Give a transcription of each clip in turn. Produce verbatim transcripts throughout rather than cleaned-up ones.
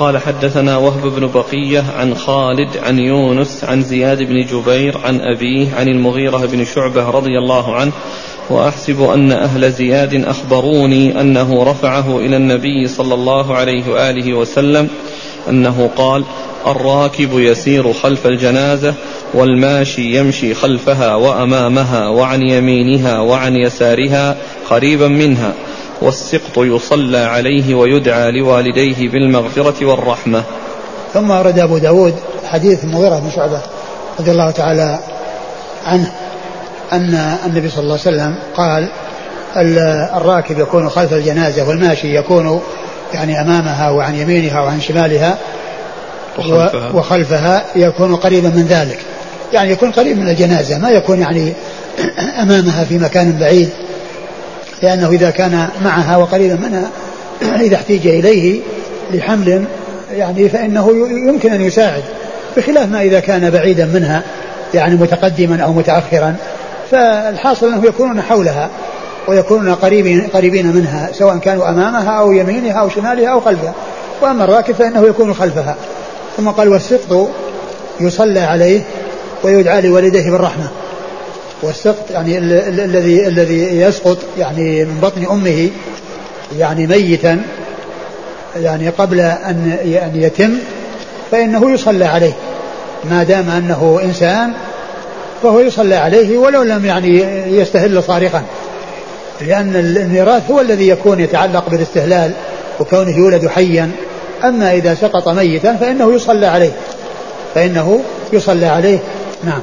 قال حدثنا وهب بن بقية عن خالد عن يونس عن زياد بن جبير عن أبيه عن المغيرة بن شعبة رضي الله عنه وأحسب أن أهل زياد أخبروني أنه رفعه إلى النبي صلى الله عليه وآله وسلم أنه قال الراكب يسير خلف الجنازة والماشي يمشي خلفها وأمامها وعن يمينها وعن يسارها قريبا منها والسقط يصلى عليه ويدعى لوالديه بالمغفرة والرحمة. ثم ورد أبو داود حديث المغيرة بن شعبة رضي الله تعالى عنه أن النبي صلى الله عليه وسلم قال الراكب يكون خلف الجنازة والماشي يكون يعني أمامها وعن يمينها وعن شمالها وخلفها, وخلفها يكون قريبا من ذلك، يعني يكون قريب من الجنازة، ما يكون يعني أمامها في مكان بعيد، لأنه إذا كان معها وقريبا منها إذا احتيج إليه لحمل يعني فإنه يمكن أن يساعد، بخلاف ما إذا كان بعيدا منها يعني متقدما أو متأخرا، فالحاصل أنه يكونون حولها ويكونون قريبين, قريبين منها سواء كانوا أمامها أو يمينها أو شمالها أو خلفها. وأما الراكب فإنه يكون خلفها. ثم قال والسقط يصلى عليه ويدعى لوالديه بالرحمة. والسقط يعني الذي الذي يسقط يعني من بطن أمه يعني ميتا يعني قبل أن يتم فإنه يصلى عليه، ما دام أنه إنسان فهو يصلى عليه ولو لم يعني يستهل صارخا، لأن الميراث هو الذي يكون يتعلق بالاستهلال وكونه يولد حيا. أما إذا سقط ميتا فإنه يصلى عليه فإنه يصلى عليه. نعم.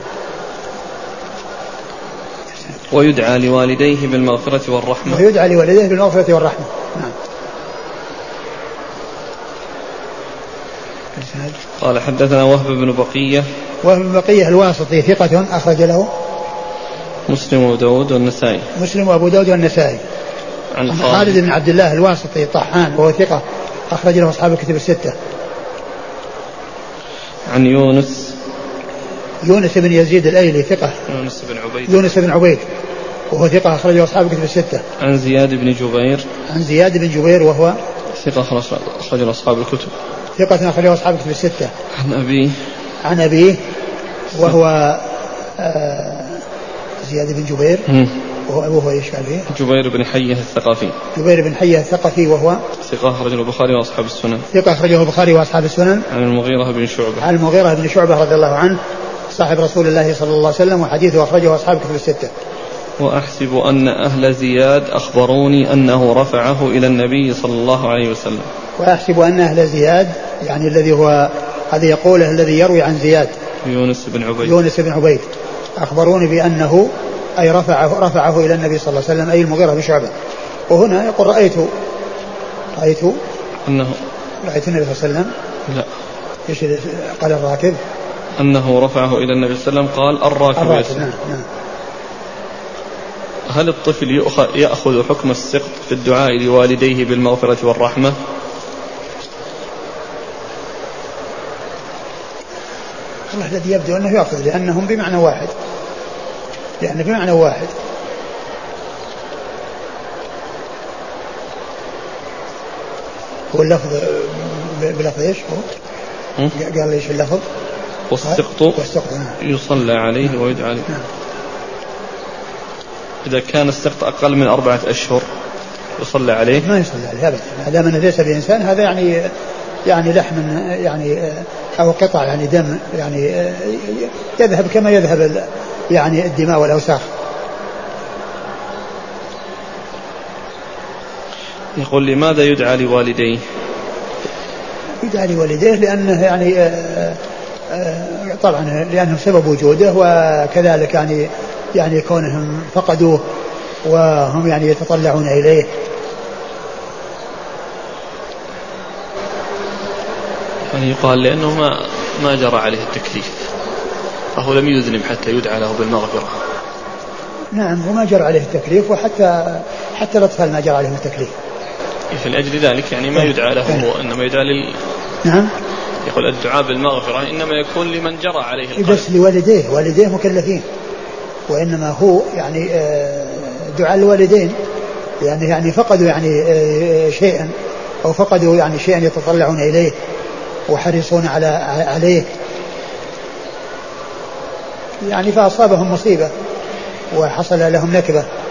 ويدعى لوالديه بالمغفرة والرحمة. ويدعى لوالديه بالمغفرة والرحمة. نعم. قال حدثنا وهب بن بقية. وهب بن بقية الواسطي ثقة أخرج له مسلم وأبو داود والنسائي. مسلم وأبو داود والنسائي. عن خالد بن عبد الله الواسطي طحان وهو ثقة أخرج له أصحاب الكتب الستة. عن يونس. يونس بن يزيد الأيلي ثقة. يونس بن عبيد. يونس بن عبيد وهو ثقة أخرج له أصحاب الكتب الستة. عن زياد بن جبير. عن زياد بن جبير وهو ثقة أخرج له أصحاب الكتب. ثقة أخرج له أصحاب الكتب الستة. عن أبيه. عن أبيه وهو آه زياد بن جبير. م. وهو ايش قال فيه؟ جبير بن حيه الثقفي. جبير بن حيه الثقفي وهو ثقة أخرجه البخاري وأصحاب السنن. ثقة أخرجه البخاري وأصحاب السنن. عن المغيرة بن شعبة. عن المغيرة بن شعبة رضي الله عنه صاحب رسول الله صلى الله عليه وسلم وحديثه أخرجه أصحاب الكتب الستة. وأحسب أن أهل زياد أخبروني أنه رفعه إلى النبي صلى الله عليه وسلم. وأحسب أن أهل زياد يعني الذي هو هذا يقوله الذي يروي عن زياد يونس بن عبيد. يونس بن عبيد أخبروني بأنه أي رفعه, رفعه إلى النبي صلى الله عليه وسلم أي المغيرة بن شعبة. وهنا يقول رأيت رأيت أنه رأيت النبي صلى الله عليه وسلم. لا إيش قال الراكب أنه رفعه إلى النبي صلى الله عليه وسلم قال الراكب, الراكب. نعم. نعم. هل الطفل يأخذ حكم السقط في الدعاء لوالديه بالمغفرة والرحمة؟ والله الذي يبدو أنه يأخذ لأنهم بمعنى واحد لأنه بمعنى واحد. هو اللفظ بلفظ ايش هو؟ قال ايش اللفظ؟ والسقط, والسقط يصلى عليه ويدعى عليه. نعم. إذا كان السقط أقل من أربعة أشهر يصلى عليه؟ ما يصلى عليه أبدا ما دام أنه ليس بإنسان. هذا يعني يعني لحم يعني أو قطع يعني دم يعني يذهب كما يذهب يعني الدماء والأوساخ. يقول لماذا يدعى لوالديه؟ يدعى لوالديه لأنه يعني آآ آآ طبعا لأنه سبب وجوده، وكذلك يعني يعني كونهم فقدوه وهم يعني يتطلعون إليه. يعني يقال لأنه ما ما جرى عليه التكليف فهو لم يذنب حتى يدعى له بالمغفرة. نعم وما جرى عليه التكليف وحتى حتى الأطفال ما جرى عليهم التكليف. في أجل ذلك يعني ما يدعى له هو إنما يدعى لل. نعم. يقول الدعاء بالمغفرة إنما يكون لمن جرى عليه القلب. بس لوالديه والديه مكلفين، وإنما هو يعني دعاء الوالدين يعني يعني فقدوا يعني شيئا أو فقدوا يعني شيئا يتطلعون إليه وحريصون على عليه يعني فأصابهم مصيبة وحصل لهم نكبة.